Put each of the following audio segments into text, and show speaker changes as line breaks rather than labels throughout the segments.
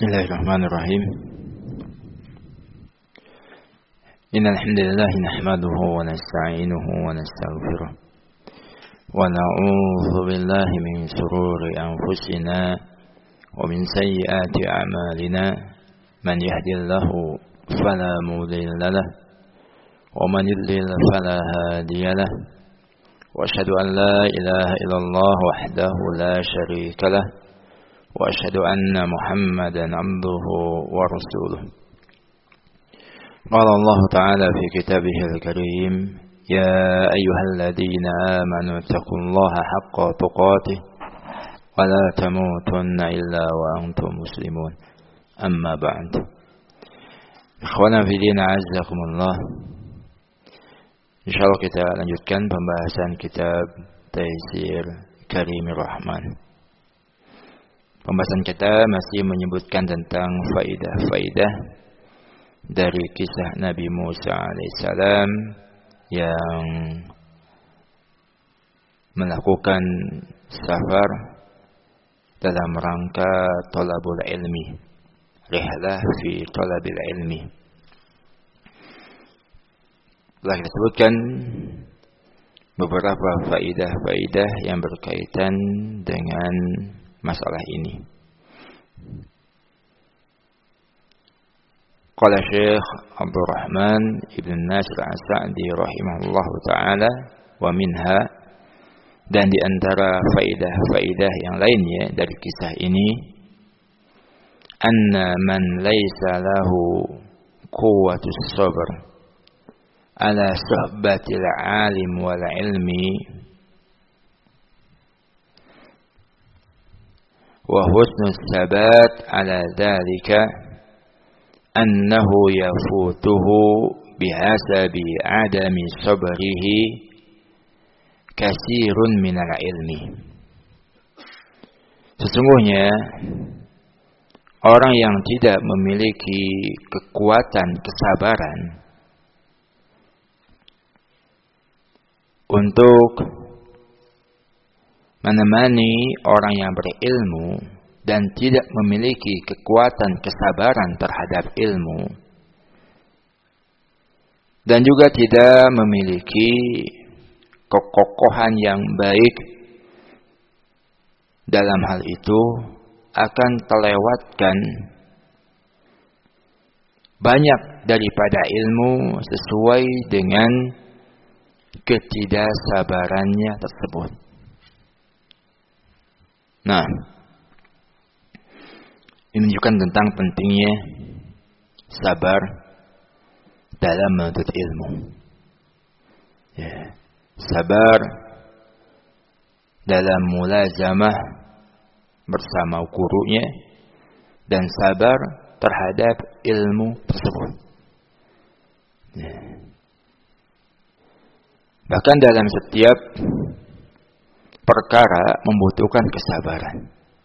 Bismillahirrahmanirrahim. Innal hamdalillah nahmaduhu wa nasta'inuhu wa nastaghfiruh wa na'udzu billahi min shururi anfusina wa min sayyiati a'malina man yahdihillahu fala mudilla lahu wa man yudlil fala hadiya lahu wa asyhadu an la ilaha illallah wahdahu la syarika lahu wa asyhadu anna Muhammadan 'abduhu wa rasuluh. Qala Allah Ta'ala fi kitabihil karim, ya ayyuhalladzina amanu taqullaha haqqa tuqatih wa la tamutunna illa wa antum muslimun. Amma ba'd. Ikhwana fi din, a'azzakumullah. Insyaallah kita lanjutkan pembahasan kitab Taysir Karimir Rahman. Pembahasan kita masih menyebutkan tentang faidah-faidah dari kisah Nabi Musa alaihissalam yang melakukan safar dalam rangka talabul ilmi, rihlah fi talabil ilmi. Telah kita sebutkan beberapa faidah-faidah yang berkaitan dengan masalah ini. Qala Syekh Abdul Rahman Ibn Nasir As-Sa'di rahimahullah ta'ala, wa minha, dan di antara faidah-faidah yang lainnya dari kisah ini, anna man laysa lahu quwwatus sabr ala suhbatil alim wal ilmi wa husnus sabat ala dhalika annahu yafutuhu bihasabi adami sabrihi kasirun minal ilmi. Sesungguhnya orang yang tidak memiliki kekuatan kesabaran untuk menemani orang yang berilmu dan tidak memiliki kekuatan kesabaran terhadap ilmu, dan juga tidak memiliki kekokohan yang baik dalam hal itu, akan terlewatkan banyak daripada ilmu sesuai dengan ketidaksabarannya tersebut. Nah, ini menunjukkan tentang pentingnya sabar dalam menuntut ilmu. Ya, sabar dalam mulazamah bersama gurunya dan sabar terhadap ilmu tersebut. Ya. Bahkan dalam setiap perkara membutuhkan kesabaran.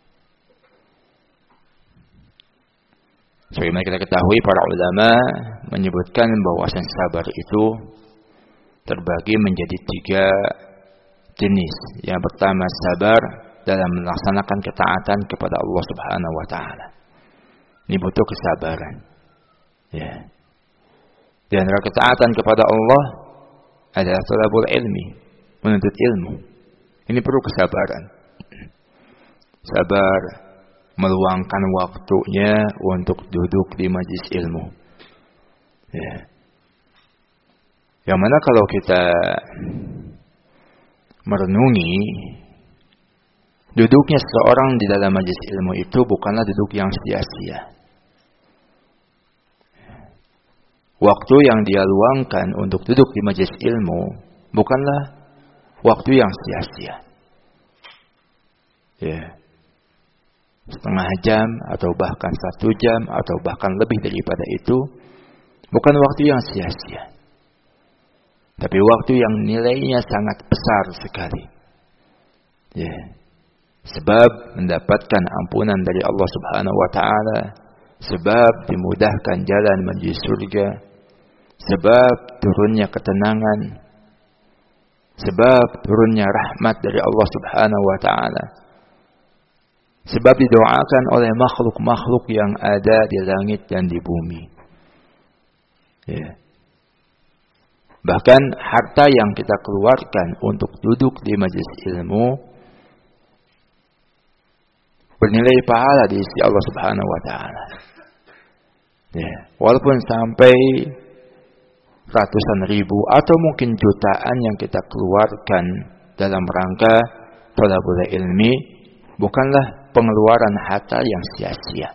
Sebagaimana kita ketahui, para ulama menyebutkan bahwasan sabar itu terbagi menjadi 3 jenis. Yang pertama, sabar dalam melaksanakan ketaatan kepada Allah Subhanahu wa taala. Ini butuh kesabaran. Ya. Di antara ketaatan kepada Allah adalah talabul ilmi, menuntut ilmu. Ini perlu kesabaran. Sabar meluangkan waktunya untuk duduk di majlis ilmu. Ya. Yang mana kalau kita merenungi, duduknya seseorang di dalam majlis ilmu itu bukanlah duduk yang sia-sia. Waktu yang dia luangkan untuk duduk di majlis ilmu bukanlah waktu yang sia-sia. Ya. Setengah jam atau bahkan 1 jam atau bahkan lebih daripada itu bukan waktu yang sia-sia. Tapi waktu yang nilainya sangat besar sekali. Ya. Sebab mendapatkan ampunan dari Allah Subhanahu wa taala, sebab dimudahkan jalan menuju surga, sebab turunnya ketenangan, sebab turunnya rahmat dari Allah Subhanahu wa taala, Sebab didoakan oleh makhluk-makhluk yang ada di langit dan di bumi. Ya. Bahkan harta yang kita keluarkan untuk duduk di majelis ilmu bernilai pahala di sisi Allah Subhanahu wa taala. Ya, walaupun sampai ratusan ribu atau mungkin jutaan yang kita keluarkan dalam rangka thalabul ilmi, bukanlah pengeluaran harta yang sia-sia.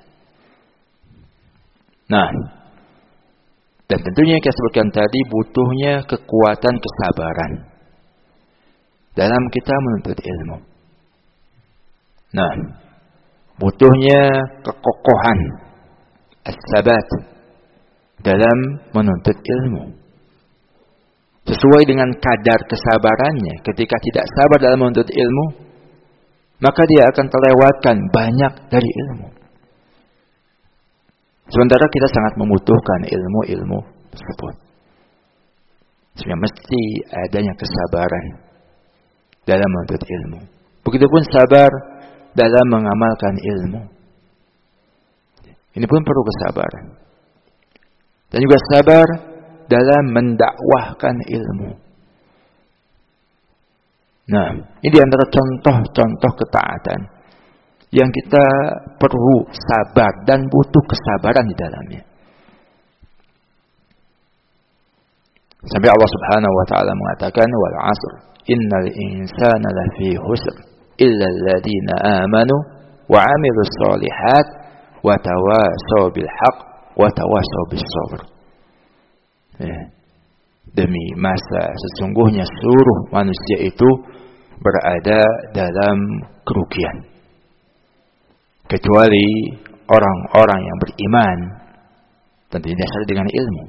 Nah, dan tentunya yang saya sebutkan tadi butuhnya kekuatan kesabaran dalam kita menuntut ilmu. Nah, butuhnya kekokohan as-sabat dalam menuntut ilmu. Sesuai dengan kadar kesabarannya, ketika tidak sabar dalam menuntut ilmu, maka dia akan terlewatkan banyak dari ilmu. Sementara kita sangat membutuhkan ilmu-ilmu tersebut. Sebenarnya mesti adanya kesabaran dalam menuntut ilmu. Begitupun sabar dalam mengamalkan ilmu. Ini pun perlu kesabaran. Dan juga sabar dalam mendakwahkan ilmu. Nah, ini di antara contoh-contoh ketaatan yang kita perlu sabar dan butuh kesabaran di dalamnya. Sampai Allah Subhanahu wa taala mengatakan wal 'asr innal insana lafi khusr illa alladziina aamanu wa 'amilus shalihat wa tawashaw bil haqq wa tawashaw bis sabr. Demi masa sesungguhnya seluruh manusia itu berada dalam kerugian, kecuali orang-orang yang beriman dan didasari dengan ilmu,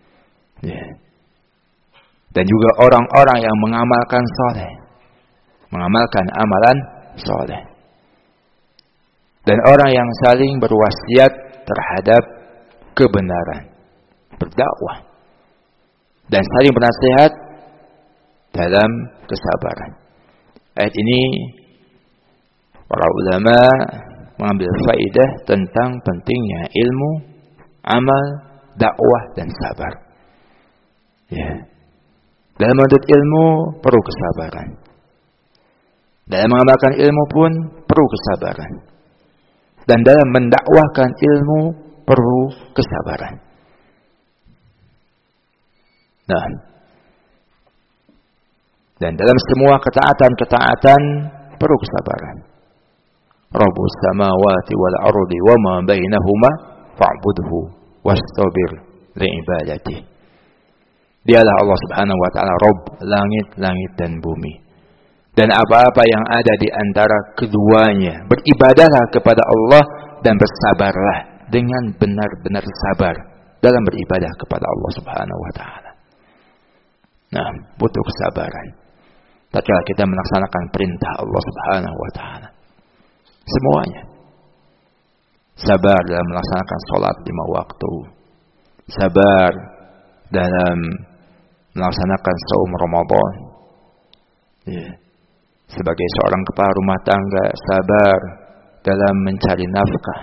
dan juga orang-orang yang mengamalkan soleh, mengamalkan amalan soleh, dan orang yang saling berwasiat terhadap kebenaran, berdakwah dan saling bernasihat dalam kesabaran. Ayat ini para ulama mengambil faidah tentang pentingnya ilmu, amal, dakwah dan sabar. Ya. Dalam menuntut ilmu perlu kesabaran. Dalam mengamalkan ilmu pun perlu kesabaran. Dan dalam mendakwahkan ilmu perlu kesabaran. Nah, dan dalam semua ketaatan-ketaatan perlu kesabaran. Rabbus samawati wal ardi wa ma bainahuma fa'budhu wastabir li'ibadatihi. Dialah Allah Subhanahu wa taala Rabb langit-langit dan bumi. Dan apa-apa yang ada di antara keduanya, beribadahlah kepada Allah dan bersabarlah dengan benar-benar sabar dalam beribadah kepada Allah Subhanahu wa taala. Nah, butuh kesabaran tatkala kita melaksanakan perintah Allah Subhanahu wa taala. Semuanya. Sabar dalam melaksanakan salat 5 waktu. Sabar dalam melaksanakan saum Ramadan. Sebagai seorang kepala rumah tangga, sabar dalam mencari nafkah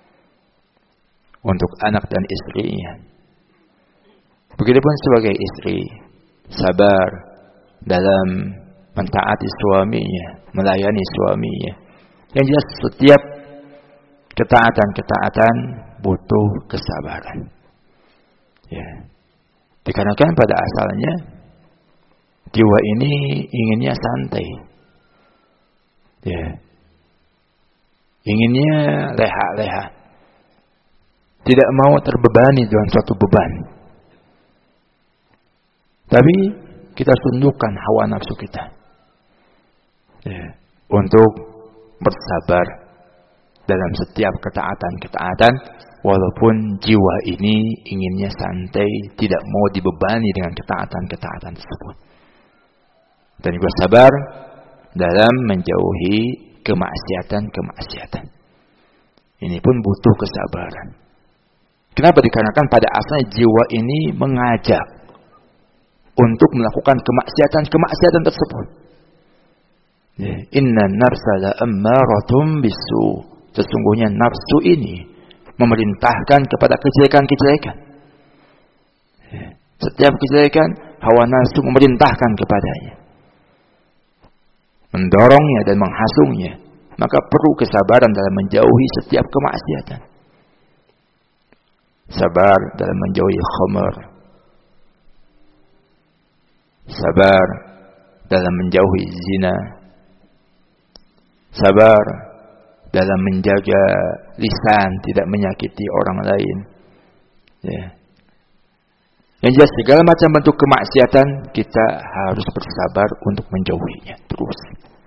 untuk anak dan istrinya. Begitupun sebagai istri, sabar dalam mentaati suaminya, melayani suaminya. Yang jelas setiap ketaatan-ketaatan butuh kesabaran. Dikarenakan pada asalnya jiwa ini inginnya santai. Inginnya leha-leha. Tidak mau terbebani dengan suatu beban. Tapi kita tundukkan hawa nafsu kita untuk bersabar dalam setiap ketaatan-ketaatan, walaupun jiwa ini inginnya santai, tidak mau dibebani dengan ketaatan-ketaatan tersebut. Dan juga sabar dalam menjauhi kemaksiatan-kemaksiatan. Ini pun butuh kesabaran. Kenapa? Dikarenakan pada asalnya jiwa ini mengajak untuk melakukan kemaksiatan-kemaksiatan tersebut. Inna nafsa la ammaratum bisu. Sesungguhnya nafsu ini memerintahkan kepada kejelekan-kejelekan. Setiap kejelekan, hawa nafsu memerintahkan kepadanya, mendorongnya dan menghasungnya. Maka perlu kesabaran dalam menjauhi setiap kemaksiatan. Sabar dalam menjauhi khamr. Sabar dalam menjauhi zina. Sabar dalam menjaga lisan tidak menyakiti orang lain. Yang jelas segala macam bentuk kemaksiatan kita harus bersabar untuk menjauhinya terus.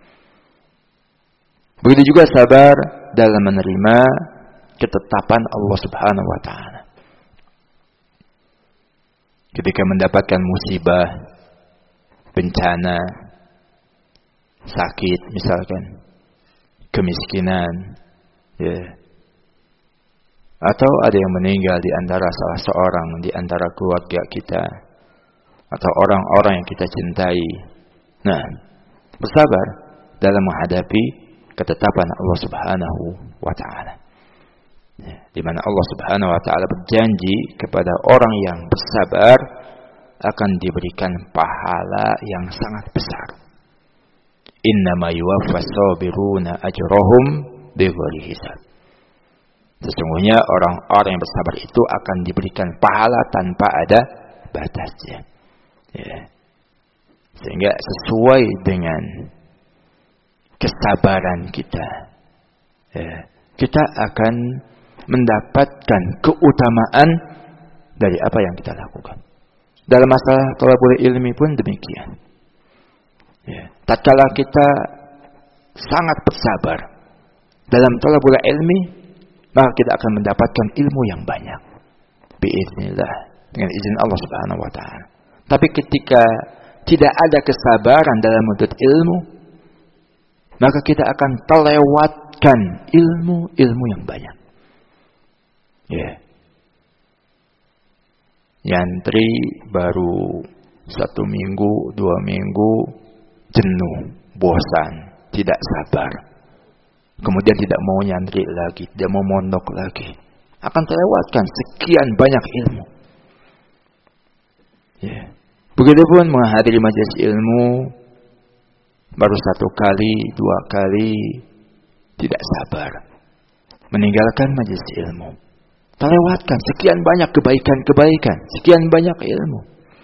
Begitu juga sabar dalam menerima ketetapan Allah Subhanahu wa taala. Ketika mendapatkan musibah, bencana, sakit misalkan, kemiskinan, atau ada yang meninggal di antara salah seorang di antara keluarga kita, atau orang-orang yang kita cintai. Nah, bersabar dalam menghadapi ketetapan Allah Subhanahu wa taala. Di mana Allah Subhanahu wa taala berjanji kepada orang yang bersabar akan diberikan pahala yang sangat besar. Innama yuwaffas sabiruna ajrahum bighairi hisab. Sesungguhnya orang-orang yang bersabar itu akan diberikan pahala tanpa ada batasnya. Sehingga sesuai dengan kesabaran kita, kita akan mendapatkan keutamaan dari apa yang kita lakukan. Dalam masalah thalabul ilmi pun demikian. Tatkala kita sangat bersabar dalam thalabul ilmi, maka kita akan mendapatkan ilmu yang banyak. Biiznillah, dengan izin Allah Subhanahu wa taala. Tapi ketika tidak ada kesabaran dalam menuntut ilmu, maka kita akan terlewatkan ilmu yang banyak. Nyantri baru 1 minggu, 2 minggu, jenuh, bosan, tidak sabar. Kemudian tidak mau nyantri lagi, tidak mau mondok lagi. Akan terlewatkan sekian banyak ilmu. Begitupun menghadiri majelis ilmu, baru 1 kali, 2 kali, tidak sabar. Meninggalkan majelis ilmu. Terlewatkan sekian banyak kebaikan-kebaikan, sekian banyak ilmu.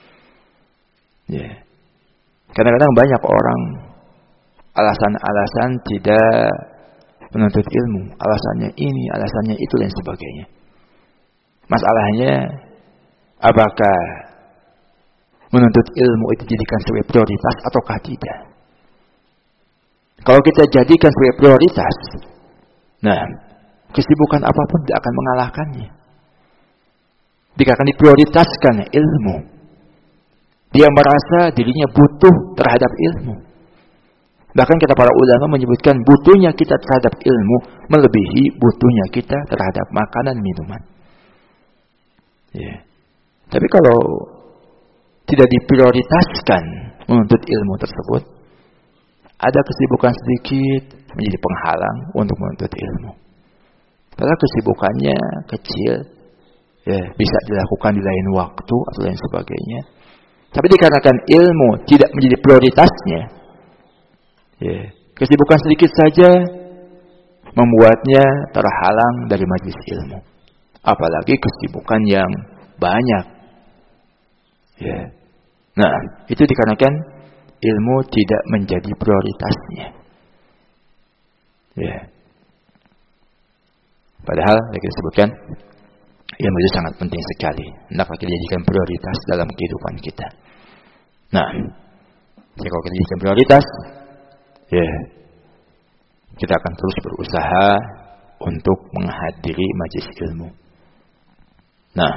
Kadang-kadang banyak orang alasan-alasan tidak menuntut ilmu, alasannya ini, alasannya itu dan sebagainya. Masalahnya, apakah menuntut ilmu itu dijadikan sebagai prioritas ataukah tidak? Kalau kita jadikan sebagai prioritas, nah, kesibukan apapun tidak akan mengalahkannya. Jika akan diprioritaskan ilmu, dia merasa dirinya butuh terhadap ilmu. Bahkan kata para ulama menyebutkan butuhnya kita terhadap ilmu melebihi butuhnya kita terhadap makanan minuman. Tapi kalau tidak diprioritaskan menuntut ilmu tersebut, ada kesibukan sedikit menjadi penghalang untuk menuntut ilmu. Padahal kesibukannya kecil, bisa dilakukan di lain waktu atau lain sebagainya. Tapi dikarenakan ilmu tidak menjadi prioritasnya, kesibukan sedikit saja membuatnya terhalang dari majelis ilmu. Apalagi kesibukan yang banyak. Nah, itu dikarenakan ilmu tidak menjadi prioritasnya. Padahal yang kita sebutkan, ilmu itu sangat penting sekali. Hendaklah kita jadikan prioritas dalam kehidupan kita. Nah, jika kita jadikan prioritas, kita akan terus berusaha untuk menghadiri majelis ilmu. Nah,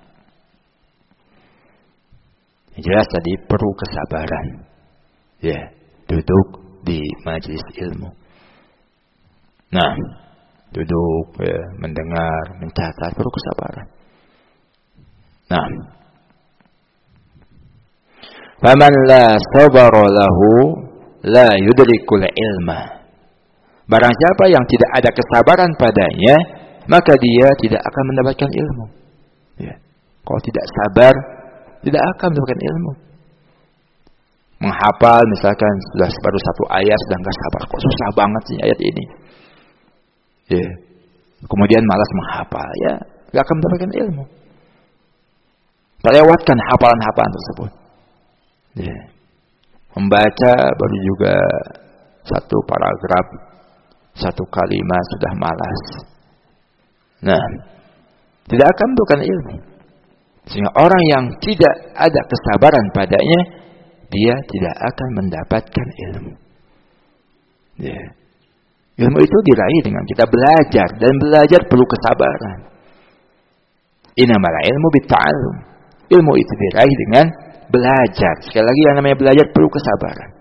yang jelas tadi perlu kesabaran. Duduk di majelis ilmu. Nah, duduk, mendengar, mencatat, perlu kesabaran. Nah, faman la sabara lahu la yudrikul ilma. Barang siapa yang tidak ada kesabaran padanya, maka dia tidak akan mendapatkan ilmu. Ya. Kalau tidak sabar, tidak akan mendapatkan ilmu. Menghafal misalkan sudah baru satu ayat sudah nggak sabar, kok susah banget sih ayat ini. Ya. Kemudian malas menghafal, ya nggak akan mendapatkan ilmu. Terlewatkan hafalan-hafalan tersebut. Ya. Membaca baru juga satu paragraf, satu kalimat sudah malas. Nah, tidak akan mendapatkan ilmu. Sehingga orang yang tidak ada kesabaran padanya, dia tidak akan mendapatkan ilmu. Ya. Ilmu itu diraih dengan kita belajar, dan belajar perlu kesabaran. Innamal ilmu bitta'allum. Ilmu itu diraih dengan belajar. Sekali lagi yang namanya belajar perlu kesabaran.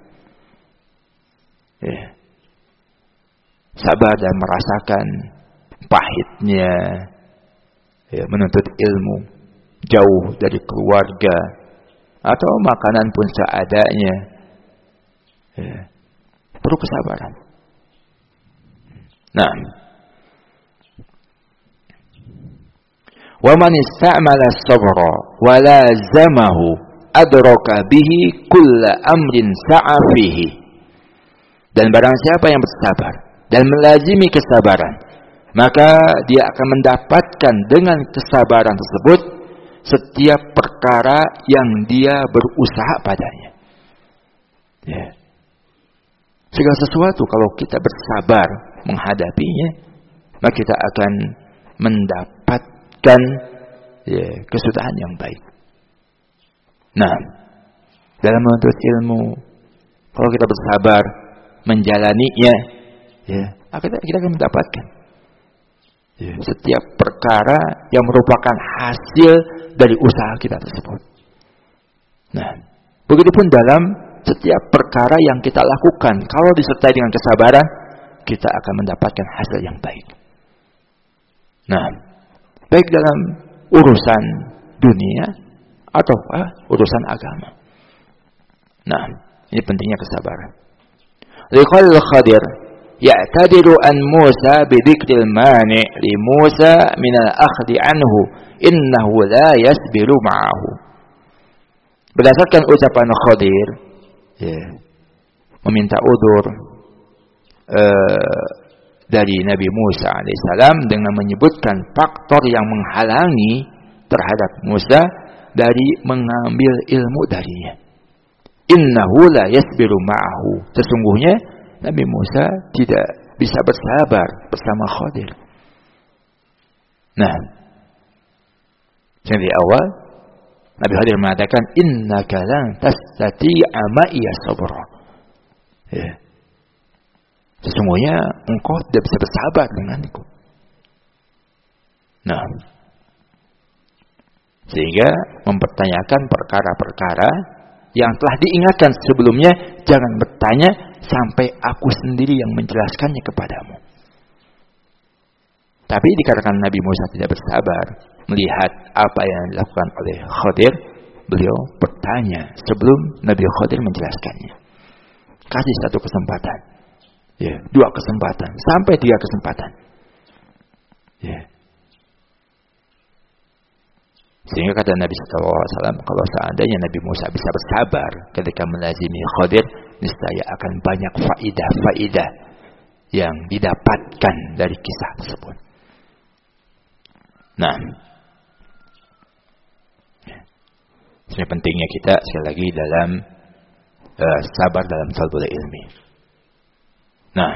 Ya. Sabar dan merasakan pahitnya ya, menuntut ilmu jauh dari keluarga atau makanan pun seadanya. Ya. Perlu kesabaran. Nah, wa man istamala as-sabra wa lazamahu adraka bihi kull amrin sa'a fihi. Dan barang siapa yang bersabar dan melazimi kesabaran, maka dia akan mendapatkan dengan kesabaran tersebut setiap perkara yang dia berusaha padanya. Ya. Segala sesuatu kalau kita bersabar menghadapinya, maka kita akan mendapatkan ya, kesudahan yang baik. Nah, dalam menuntut ilmu, kalau kita bersabar menjalaninya, ya, kita akan mendapatkan ya, setiap perkara yang merupakan hasil dari usaha kita tersebut. Nah, begitupun dalam setiap perkara yang kita lakukan, kalau disertai dengan kesabaran, kita akan mendapatkan hasil yang baik. Nah, baik dalam urusan dunia atau urusan agama. Nah, ini pentingnya kesabaran. Liqal Khadir ya'tadiru an Musa bidzikril mani' li Musa min al-akhdhi anhu innahu la yasbiru ma'ahu. Berdasarkan ucapan Khadir ya, meminta udzur dari Nabi Musa alaihissalam dengan menyebutkan faktor yang menghalangi terhadap Musa dari mengambil ilmu darinya. Innahu la yasbiru ma'ahu. Sesungguhnya Nabi Musa tidak bisa bersabar bersama Khadir. Nah, yang di awal Nabi Khadir mengatakan innaka lan tastati'a ma'iya sabra. Ya. Sesungguhnya engkau tidak bisa bersabar denganku. Nah, sehingga mempertanyakan perkara-perkara yang telah diingatkan sebelumnya, jangan bertanya sampai aku sendiri yang menjelaskannya kepadamu. Tapi dikatakan Nabi Musa tidak bersabar melihat apa yang dilakukan oleh Khadir, beliau bertanya sebelum Nabi Khadir menjelaskannya. Kasih satu kesempatan, ya, 2 kesempatan, sampai 3 kesempatan. Ya. Sehingga kata Nabi SAW, kalau seandainya Nabi Musa bisa bersabar ketika melazimi Khadir, niscaya akan banyak faidah-faidah yang didapatkan dari kisah tersebut. Nah, ini pentingnya kita sekali lagi dalam sabar dalam talabul ilmi. Nah,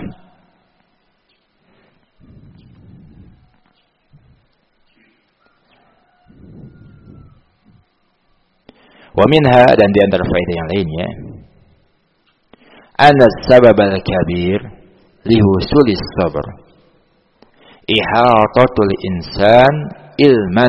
wa minha, dan di antara faedah yang lainnya, anna sabab al-kabir li husulis sabr ihatatul insan ilman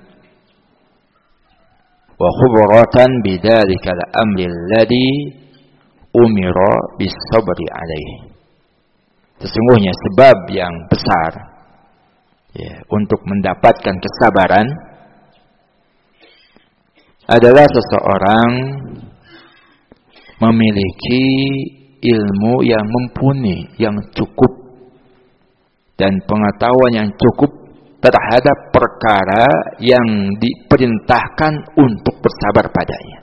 wa khubratan bidzalika al-amri alladhi umira bis-sabri alaihi. Sesungguhnya sebab yang besar ya, untuk mendapatkan kesabaran adalah seseorang memiliki ilmu yang mumpuni, yang cukup, dan pengetahuan yang cukup terhadap perkara yang diperintahkan untuk bersabar padanya.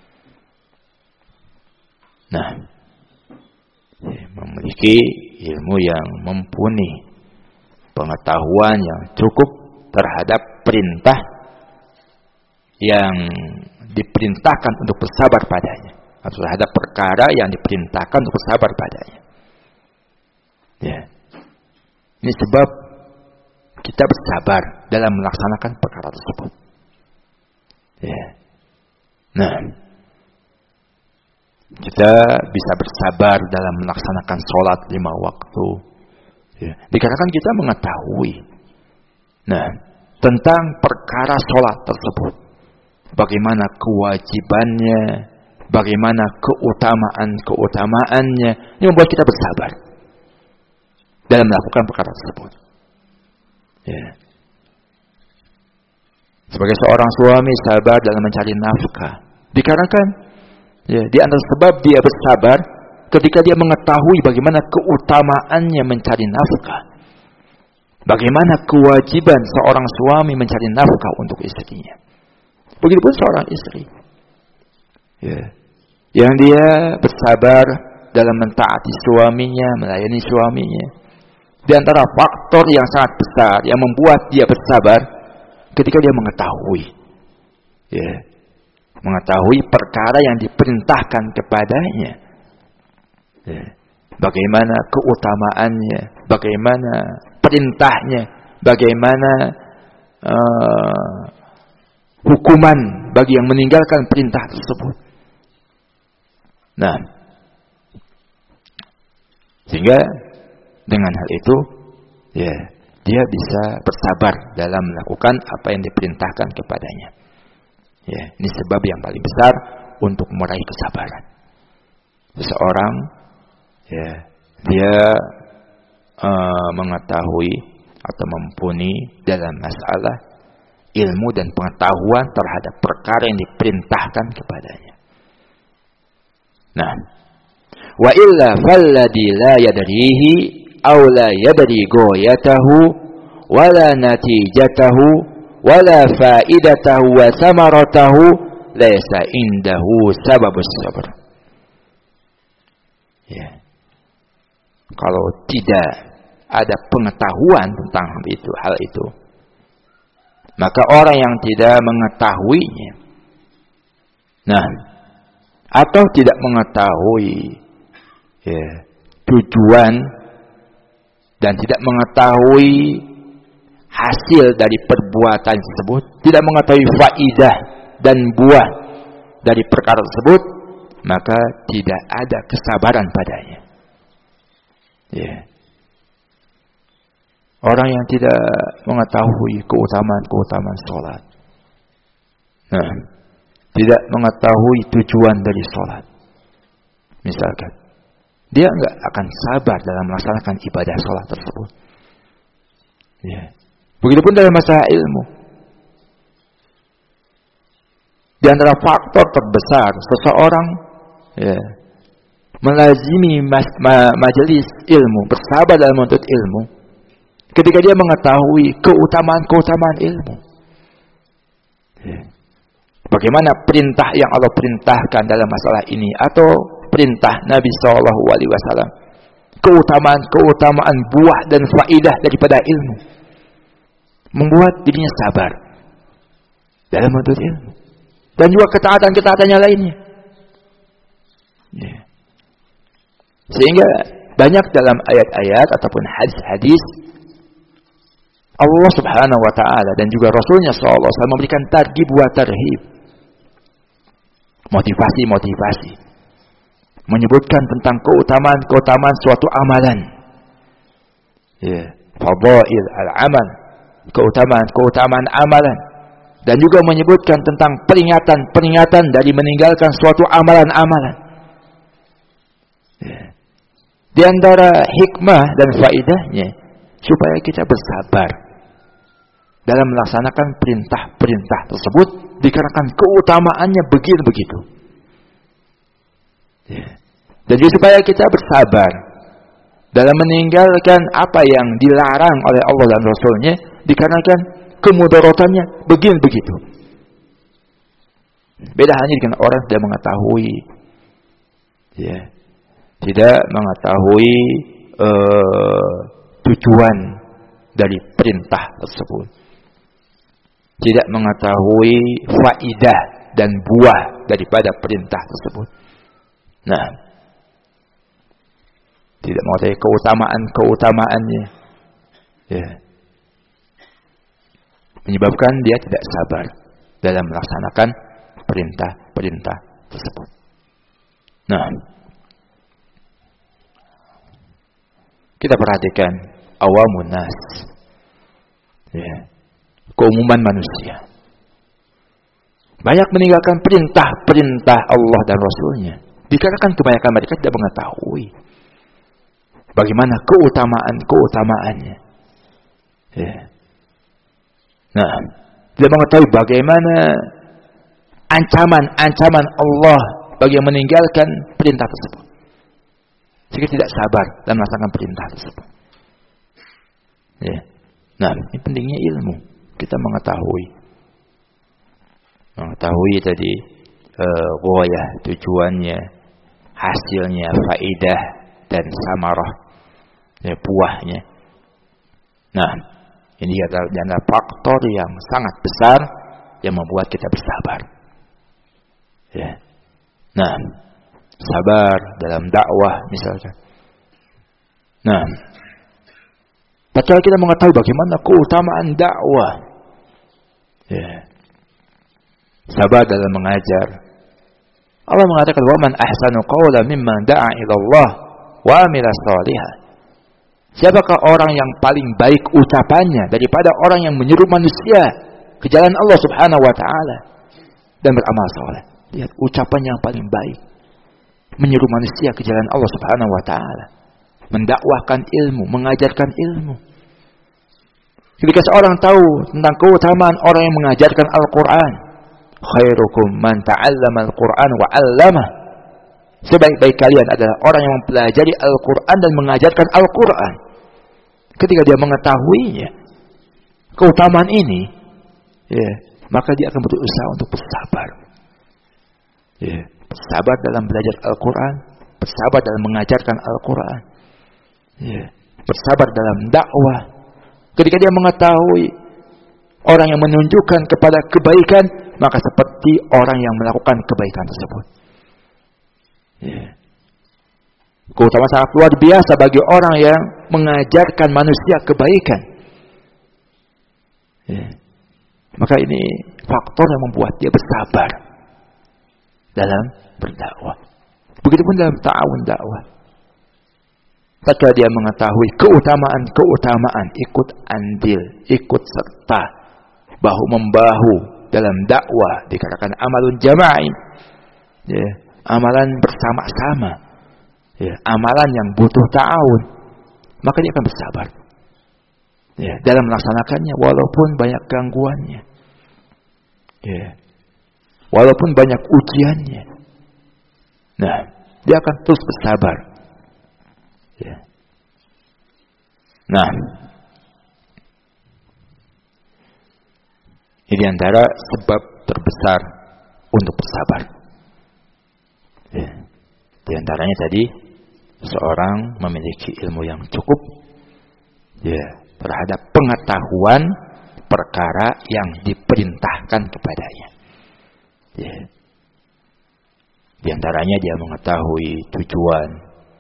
Nah, memiliki ilmu yang mumpuni, pengetahuan yang cukup terhadap perintah yang diperintahkan untuk bersabar padanya, atau terhadap perkara yang diperintahkan untuk bersabar padanya. Ya. Ini sebab kita bersabar dalam melaksanakan perkara tersebut. Ya. Nah, kita bisa bersabar dalam melaksanakan sholat 5 waktu. Ya. Dikarenakan kita mengetahui, tentang perkara sholat tersebut, bagaimana kewajibannya, bagaimana keutamaan-keutamaannya, yang membuat kita bersabar dalam melakukan perkara tersebut. Ya. Sebagai seorang suami sabar dalam mencari nafkah, dikarenakan di antara sebab dia bersabar ketika dia mengetahui bagaimana keutamaannya mencari nafkah, bagaimana kewajiban seorang suami mencari nafkah untuk istrinya. Begitupun seorang istri, yang dia bersabar dalam mentaati suaminya, melayani suaminya. Di antara faktor yang sangat besar yang membuat dia bersabar ketika dia mengetahui perkara yang diperintahkan kepadanya, bagaimana keutamaannya, bagaimana perintahnya, bagaimana hukuman bagi yang meninggalkan perintah tersebut. Nah, sehingga dengan hal itu, dia bisa bersabar dalam melakukan apa yang diperintahkan kepadanya. Ini sebab yang paling besar untuk meraih kesabaran. Seseorang, dia mengetahui atau mumpuni dalam masalah ilmu dan pengetahuan terhadap perkara yang diperintahkan kepadanya. Nah, wa illa falladhi la yadrihi aw la yadri ghayatahu wala natijatahu wala faidatahu wa samaratahu laysa indahu sababus sabr. Kalau tidak ada pengetahuan tentang hal itu, maka orang yang tidak mengetahuinya, atau tidak mengetahui tujuan dan tidak mengetahui hasil dari perbuatan tersebut, tidak mengetahui faidah dan buah dari perkara tersebut, maka tidak ada kesabaran padanya. Orang yang tidak mengetahui keutamaan sholat, tidak mengetahui tujuan dari sholat, misalkan, dia enggak akan sabar dalam melaksanakan ibadah sholat tersebut. Begitupun dalam masalah ilmu. Di antara faktor terbesar seseorang melazimi majelis ilmu, bersabar dalam menuntut ilmu, ketika dia mengetahui keutamaan ilmu. Bagaimana perintah yang Allah perintahkan dalam masalah ini, atau perintah Nabi SAW, keutamaan buah dan faidah daripada ilmu, membuat dirinya sabar dalam menuntut ilmu, dan juga ketaatan-ketaatannya lainnya. Sehingga banyak dalam ayat-ayat ataupun hadis-hadis Allah Subhanahu wa ta'ala dan juga Rasulnya SAW memberikan targhib wa tarhib, motivasi, menyebutkan tentang keutamaan suatu amalan, fadail al-amal, keutamaan amalan, dan juga menyebutkan tentang peringatan dari meninggalkan suatu amalan-amalan. Di antara hikmah dan faidahnya supaya kita bersabar dalam melaksanakan perintah-perintah tersebut, dikarenakan keutamaannya begitu. Dan juga supaya kita bersabar dalam meninggalkan apa yang dilarang oleh Allah dan Rasul-Nya, dikarenakan kemudaratannya begini begitu. Beda hanya dengan orang tidak mengetahui, ya, tidak mengetahui tujuan dari perintah tersebut, tidak mengetahui faidah dan buah daripada perintah tersebut. Nah, tidak mengetahui keutamaan-keutamaannya, ya, menyebabkan dia tidak sabar dalam melaksanakan perintah-perintah tersebut. Nah, kita perhatikan awamun nas, ya, keumuman manusia banyak meninggalkan perintah-perintah Allah dan Rasul-Nya, dikarenakan kebanyakan mereka tidak mengetahui bagaimana keutamaan-keutamaannya. Ya. Nah, tidak mengetahui bagaimana ancaman-ancaman Allah bagi yang meninggalkan perintah tersebut, sehingga tidak sabar dan melaksanakan perintah tersebut. Ya. Nah, ini pentingnya ilmu. Kita mengetahui tadi ghayah, tujuannya, hasilnya, faidah dan samarah, ya, buahnya. Nah, ini adalah faktor yang sangat besar yang membuat kita bersabar. Ya. Nah, sabar dalam dakwah misalkan. Nah, padahal kita mengetahui bagaimana keutamaan dakwah. Ya. Sabar dalam mengajar. Allah mengatakan, "Wa man ahsanu qawlan mimman da'a ila Allah wa 'amila shalihan." Siapakah orang yang paling baik ucapannya daripada orang yang menyeru manusia ke jalan Allah Subhanahu wa taala dan beramal saleh? Lihat ucapan yang paling baik. Menyeru manusia ke jalan Allah Subhanahu wa taala, mendakwahkan ilmu, mengajarkan ilmu. Ketika seorang tahu tentang keutamaan orang yang mengajarkan Al-Qur'an, khairukum man ta'allama al-Qur'an wa 'allamah. Sebaik-baik kalian adalah orang yang mempelajari Al-Qur'an dan mengajarkan Al-Qur'an. Ketika dia mengetahuinya, keutamaan ini, ya, maka dia akan berusaha untuk bersabar. Ya, bersabar dalam belajar Al-Qur'an, bersabar dalam mengajarkan Al-Qur'an. Ya, bersabar dalam dakwah. Ketika dia mengetahui orang yang menunjukkan kepada kebaikan, maka seperti orang yang melakukan kebaikan tersebut. Ya. Keutamaan sangat luar biasa bagi orang yang mengajarkan manusia kebaikan. Ya. Maka ini faktor yang membuat dia bersabar dalam berdakwah. Begitupun dalam ta'awun dakwah. Ketika dia mengetahui keutamaan-keutamaan, ikut andil, ikut serta, bahu-membahu dalam dakwah, dikatakan amalun jama'i, ya, amalan bersama-sama, ya, amalan yang butuh ta'awun, maka dia akan bersabar, ya, dalam melaksanakannya walaupun banyak gangguannya, ya, walaupun banyak ujiannya. Nah, dia akan terus bersabar, ya. Nah, ini antara sebab terbesar untuk bersabar. Ya. Di antaranya tadi, seorang memiliki ilmu yang cukup, ya, terhadap pengetahuan perkara yang diperintahkan kepadanya. Ya. Di antaranya dia mengetahui tujuan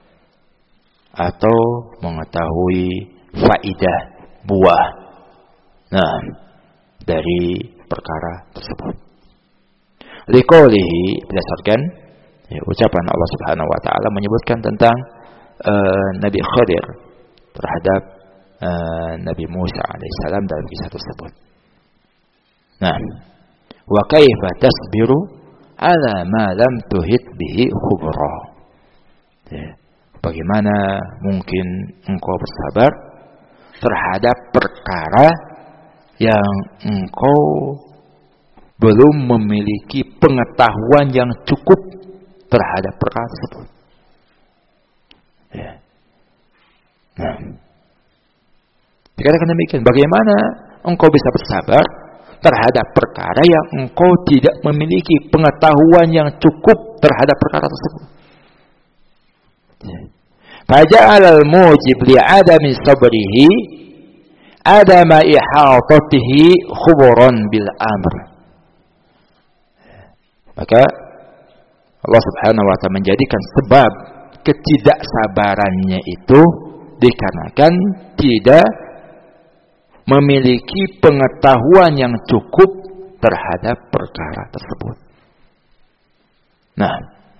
atau mengetahui faidah, buah, nah, dari perkara tersebut. Liqaulihi, berdasarkan, ya, ucapan Allah Subhanahu wa taala menyebutkan tentang Nabi Khadir terhadap Nabi Musa alaihissalam dalam kisah tersebut. Nah, wa kaifa tasbiru ala ma lam tuhit bihi khubra. Ya, bagaimana mungkin engkau bersabar terhadap perkara yang engkau belum memiliki pengetahuan yang cukup terhadap perkara tersebut. Nah, dikatakan demikian, bagaimana engkau bisa bersabar terhadap perkara yang engkau tidak memiliki pengetahuan yang cukup terhadap perkara tersebut. Faja'al al-mujib li'adami sabrihi adama ihatatihi khuburan bil amr. Maka Allah Subhanahu wa ta'ala menjadikan sebab ketidaksabarannya itu dikarenakan tidak memiliki pengetahuan yang cukup terhadap perkara tersebut. Nah,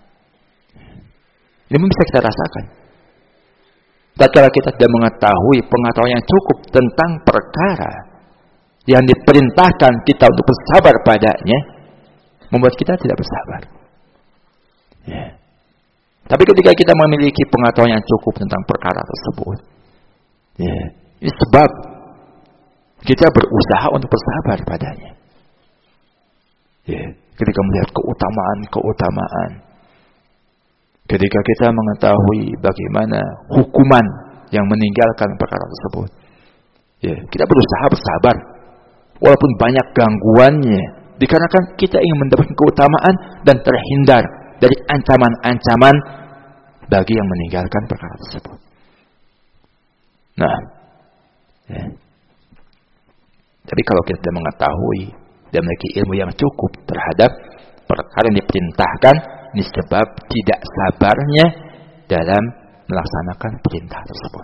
ini bisa kita rasakan. Tatkala kita tidak mengetahui pengetahuan yang cukup tentang perkara yang diperintahkan kita untuk bersabar padanya, membuat kita tidak bersabar. Ya. Tapi ketika kita memiliki pengetahuan yang cukup tentang perkara tersebut, ya, ini sebab kita berusaha untuk bersabar padanya. Ya, ketika melihat keutamaan, ketika kita mengetahui bagaimana hukuman yang meninggalkan perkara tersebut, ya, kita berusaha bersabar walaupun banyak gangguannya, dikarenakan kita ingin mendapatkan keutamaan dan terhindar dari ancaman-ancaman bagi yang meninggalkan perkara tersebut. Nah, ya. Tapi kalau kita tidak mengetahui dan memiliki ilmu yang cukup terhadap perkara yang diperintahkan, ini sebab tidak sabarnya dalam melaksanakan perintah tersebut.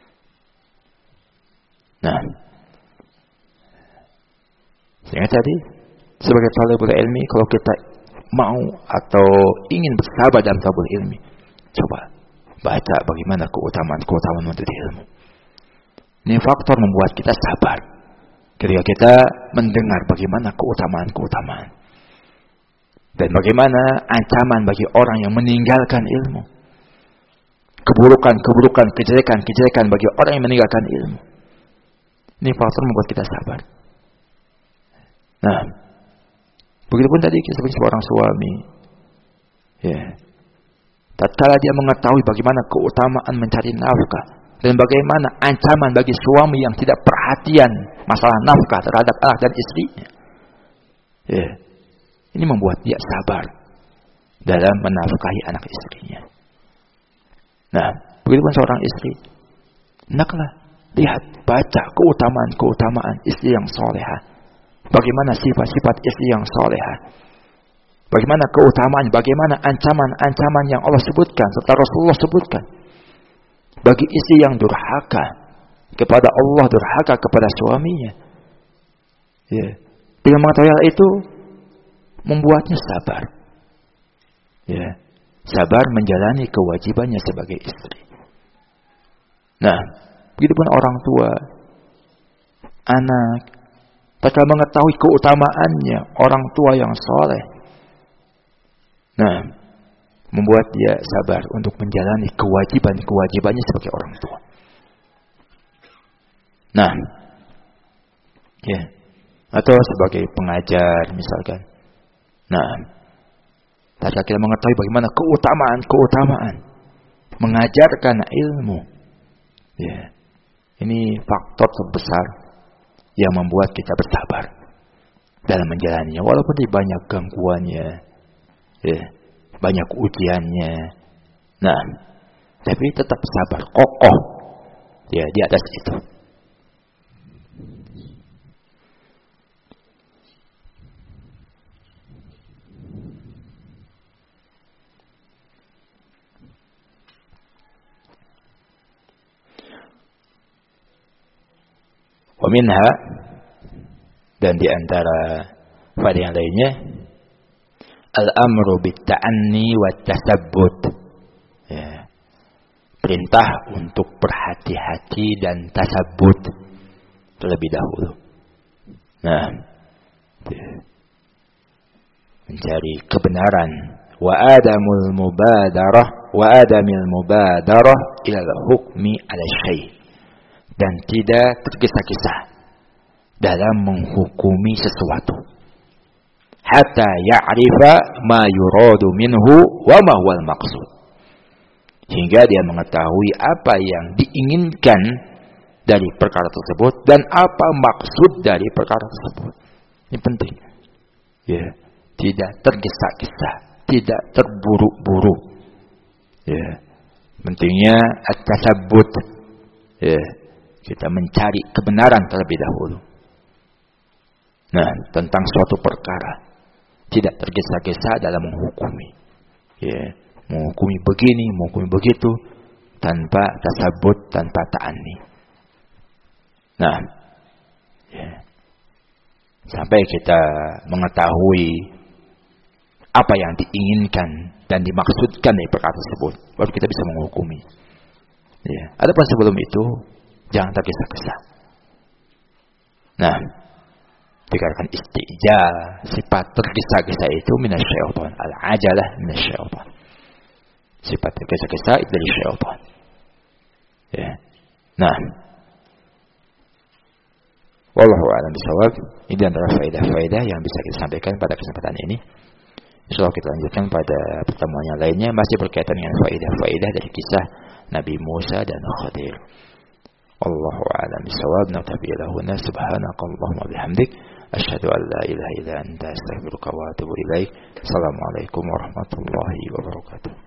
Nah, sehingga tadi sebagai talibul ilmi, kalau kita mau atau ingin bersabar dalam talibul ilmi, coba baca bagaimana keutamaan menuntut ilmu. Ini faktor membuat kita sabar. Ketika kita mendengar bagaimana keutamaan dan bagaimana ancaman bagi orang yang meninggalkan ilmu, keburukan, kejelekan bagi orang yang meninggalkan ilmu, ini faktor membuat kita sabar. Nah, begitupun tadi sebagai seorang suami, ya, tatkala dia mengetahui bagaimana keutamaan mencari nafkah dan bagaimana ancaman bagi suami yang tidak perhatian masalah nafkah terhadap anak dan istrinya, ya, ini membuat dia sabar dalam menafkahi anak istrinya. Nah, begitupun seorang istri, hendaklah lihat, baca keutamaan istri yang solehah, bagaimana sifat-sifat istri yang solehah, bagaimana keutamaan, bagaimana ancaman-ancaman yang Allah sebutkan serta Rasulullah sebutkan bagi istri yang durhaka kepada Allah, durhaka kepada suaminya. Ya. Dengan mengetahui hal itu membuatnya sabar. Ya. Sabar menjalani kewajibannya sebagai istri. Nah, begitupun orang tua, anak, tatkala mengetahui keutamaannya orang tua yang soleh, nah, membuat dia sabar untuk menjalani kewajibannya sebagai orang tua. Nah, ya, atau sebagai pengajar misalkan. Nah, tatkala kita mengetahui bagaimana keutamaan mengajarkan ilmu, ya, ini faktor terbesar yang membuat kita bersabar dalam menjalaninya, walaupun banyak gangguannya, ya, banyak ujiannya. Nah, tapi tetap sabar, kokoh, ya, di atas itu. Wa minha, dan di antara pada yang lainnya, al-amru bit-ta'anni wat-tasabbut. Ya. Perintah untuk berhati-hati dan tasabbut terlebih dahulu. Nah, mencari kebenaran, wa adamil mubadarah ila al-hukmi ala syai', dan tidak tergesa-gesa dalam menghukumi sesuatu hatta ya'rifa ma yuradu minhu wa ma huwal maqsud, Hingga dia mengetahui apa yang diinginkan dari perkara tersebut dan apa maksud dari perkara tersebut. Ini penting. Ya, tidak tergesa-gesa, tidak terburu-buru. Ya, pentingnya at-tasabbut. Ya, kita mencari kebenaran terlebih dahulu. Nah, tentang suatu perkara, tidak tergesa-gesa dalam menghukumi. Ya, menghukumi begini, menghukumi begitu, tanpa tasabbut, tanpa ta'anni. Nah, ya, sampai kita mengetahui apa yang diinginkan dan dimaksudkan dari perkara tersebut, baru kita bisa menghukumi. Ya, adapun sebelum itu, jangan tergesa-gesa. Nah, dikatakan istijal, sifat tergesa-gesa itu minasyaitan, al-ajalah minasyaitan. Sifat tergesa-gesa itu dari syaitan. Ya. Nah, wallahu a'lam bishawab. Ini antara faedah-faedah yang bisa kita sampaikan pada kesempatan ini. Insyaallah kita lanjutkan pada pertemuan yang lainnya, masih berkaitan dengan faedah-faedah dari kisah Nabi Musa dan Khadir. Wallahu a'lam bishawab. Naktafi lahuna subhanakallahumma bihamdik asyhadu an la ilaha illa anta astaghfiruka wa atubu ilaik. Assalamualaikum warahmatullahi wabarakatuh.